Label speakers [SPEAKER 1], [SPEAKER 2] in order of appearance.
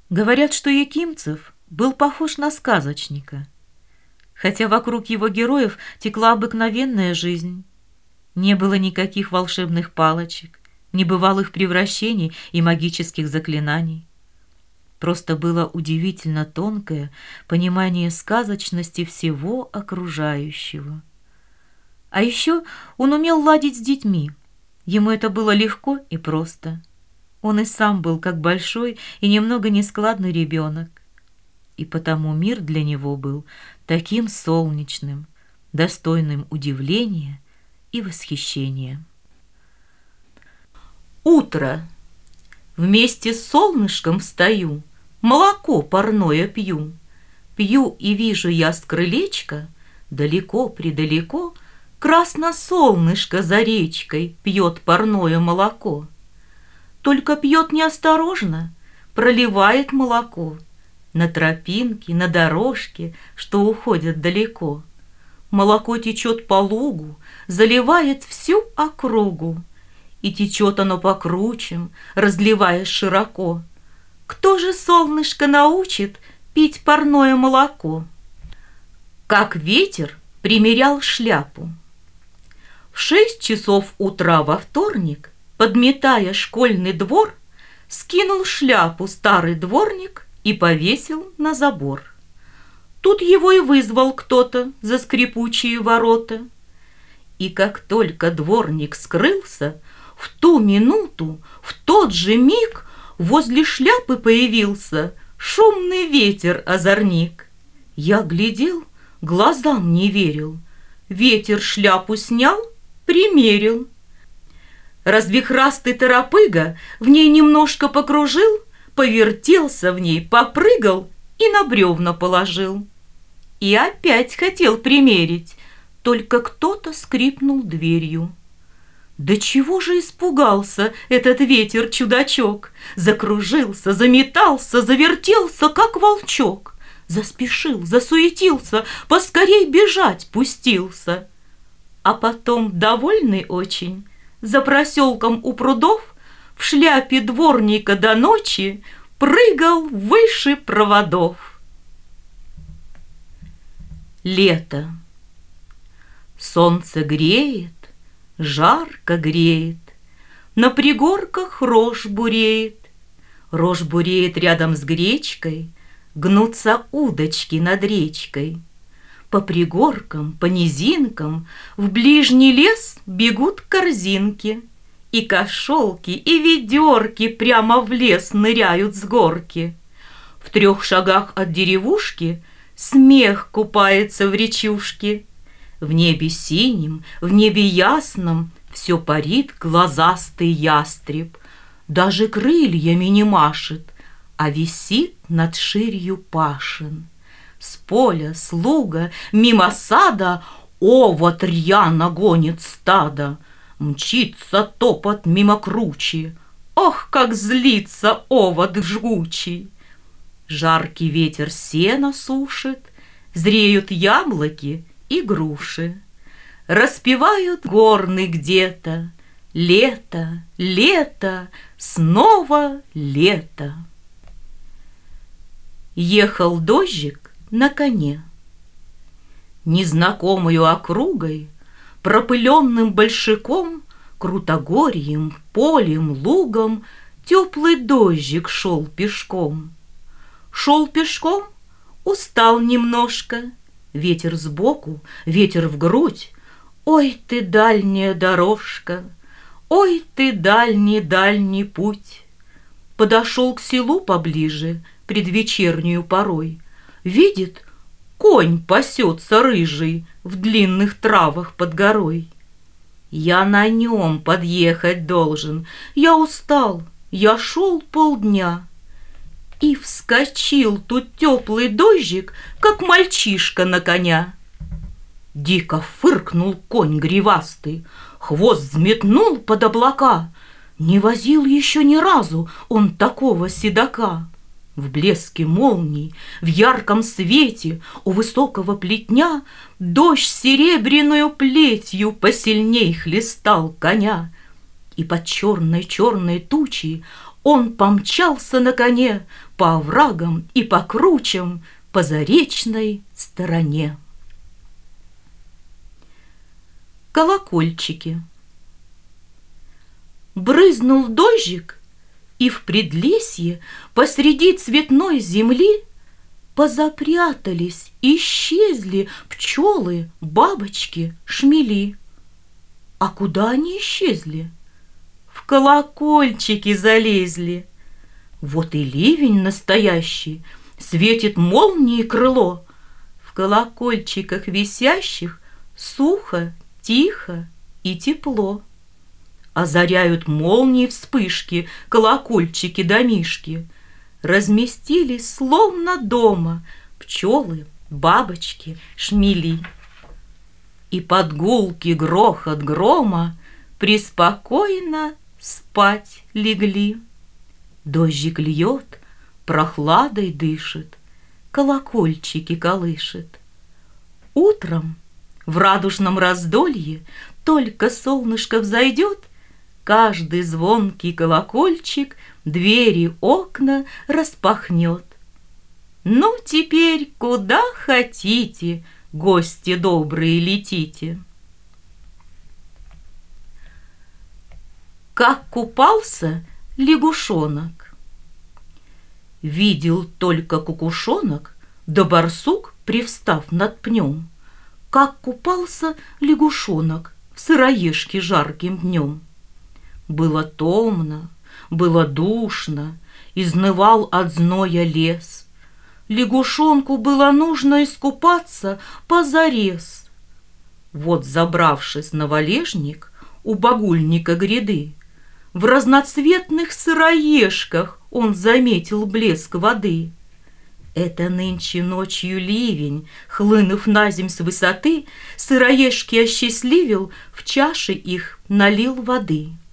[SPEAKER 1] Говорят, что Якимцев был похож на сказочника, хотя вокруг его героев текла обыкновенная жизнь. Не было никаких волшебных палочек, небывалых превращений и магических заклинаний. Просто было удивительно тонкое понимание сказочности всего окружающего. А еще он умел ладить с детьми. Ему это было легко и просто. Он и сам был как большой и немного нескладный ребенок. И потому мир для него был таким солнечным, достойным удивления и восхищения. Утро. Вместе с солнышком встаю, молоко парное пью. Пью и вижу я с крылечка, далеко-предалеко, красно солнышко за речкой пьет парное молоко. Только пьет неосторожно, проливает молоко на тропинке, на дорожке, что уходят далеко. Молоко течет по лугу, заливает всю округу, и течет оно по кручам, разливаясь широко. Кто же, солнышко, научит пить парное молоко? Как ветер примерял шляпу. В 6 часов утра во вторник, подметая школьный двор, скинул шляпу старый дворник и повесил на забор. Тут его и вызвал кто-то за скрипучие ворота. И как только дворник скрылся, в ту минуту, в тот же миг возле шляпы появился шумный ветер-озорник. Я глядел, глазам не верил. Ветер шляпу снял, примерил. Развихрастый торопыга в ней немножко покружил, повертелся в ней, попрыгал и на бревна положил. И опять хотел примерить, только кто-то скрипнул дверью. Да чего же испугался этот ветер-чудачок? Закружился, заметался, завертелся, как волчок. Заспешил, засуетился, поскорей бежать пустился. А потом, довольный очень, за проселком у прудов в шляпе дворника до ночи прыгал выше проводов. Лето. Солнце греет, жарко греет, на пригорках рожь буреет. Рожь буреет рядом с гречкой, гнутся удочки над речкой. По пригоркам, по низинкам в ближний лес бегут корзинки, и кошелки, и ведерки прямо в лес ныряют с горки. В 3 шагах от деревушки смех купается в речушке. В небе синим, в небе ясном все парит глазастый ястреб. Даже крыльями не машет, а висит над ширью пашин. С поля, с луга, мимо сада овод рьяно гонит стадо. Мчится топот мимо кручи, ох, как злится овод жгучий. Жаркий ветер сено сушит, зреют яблоки и груши. Распевают горны где-то: лето, лето, снова лето. Ехал дождик на коне. Незнакомою округой, пропыленным большаком, крутогорьем, полем, лугом теплый дождик шел пешком. Шел пешком, устал немножко, ветер сбоку, ветер в грудь. Ой ты, дальняя дорожка, ой ты, дальний-дальний путь. Подошел к селу поближе, предвечернюю порой. Видит, конь пасется рыжий в длинных травах под горой. Я на нем подъехать должен, я устал, я шел полдня. И вскочил тут теплый дождик, как мальчишка на коня. Дико фыркнул конь гривастый, хвост взметнул под облака. Не возил еще ни разу он такого седока. В блеске молний, в ярком свете у высокого плетня дождь серебряную плетью посильней хлестал коня. И под черной-черной тучей Он помчался на коне по оврагам и по кручам по заречной стороне. Колокольчики. Брызнул дождик, и в предлесье посреди цветной земли позапрятались, исчезли пчелы, бабочки, шмели. А куда они исчезли? В колокольчики залезли. Вот и ливень настоящий, светит молнией крыло. В колокольчиках висящих сухо, тихо и тепло. Озаряют молнии вспышки колокольчики домишки. Разместились словно дома пчелы, бабочки, шмели. И под гулкий грохот грома преспокойно спать легли. Дождик льет, прохладой дышит, колокольчики колышет. Утром в радужном раздолье только солнышко взойдет, каждый звонкий колокольчик двери, окна распахнет. Ну, теперь куда хотите, гости добрые, летите. Как купался лягушонок. Видел только кукушонок, да барсук, привстав над пнем, как купался лягушонок в сыроежке жарким днем. Было томно, было душно, изнывал от зноя лес. Лягушонку было нужно искупаться позарез. Вот, забравшись на валежник у багульника гряды, в разноцветных сыроежках он заметил блеск воды. Это нынче ночью ливень, хлынув наземь с высоты, сыроежки осчастливил, в чаши их налил воды.